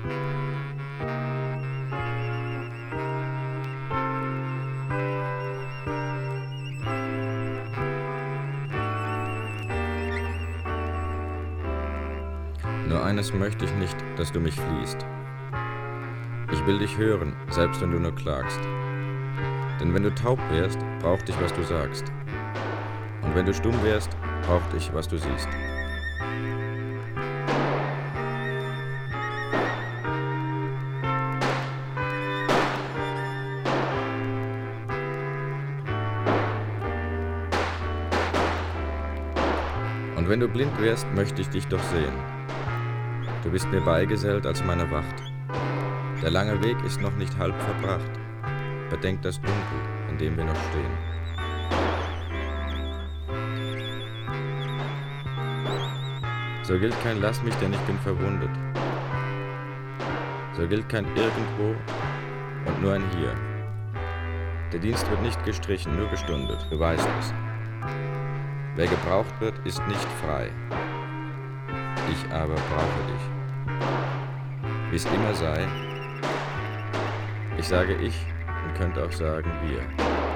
Nur eines möchte ich nicht, dass du mich fliehst. Ich will dich hören, selbst wenn du nur klagst. Denn wenn du taub wärst, braucht ich, was du sagst. Und wenn du stumm wärst, braucht ich, was du siehst. Und wenn du blind wärst, möchte ich dich doch sehen. Du bist mir beigesellt als meine Wacht. Der lange Weg ist noch nicht halb verbracht. Bedenk das Dunkel, in dem wir noch stehen. So gilt kein Lass mich, denn ich bin verwundet. So gilt kein Irgendwo und nur ein Hier. Der Dienst wird nicht gestrichen, nur gestundet, du weißt es. Wer gebraucht wird, ist nicht frei. Ich aber brauche dich. Wie es immer sei, ich sage ich und könnte auch sagen wir.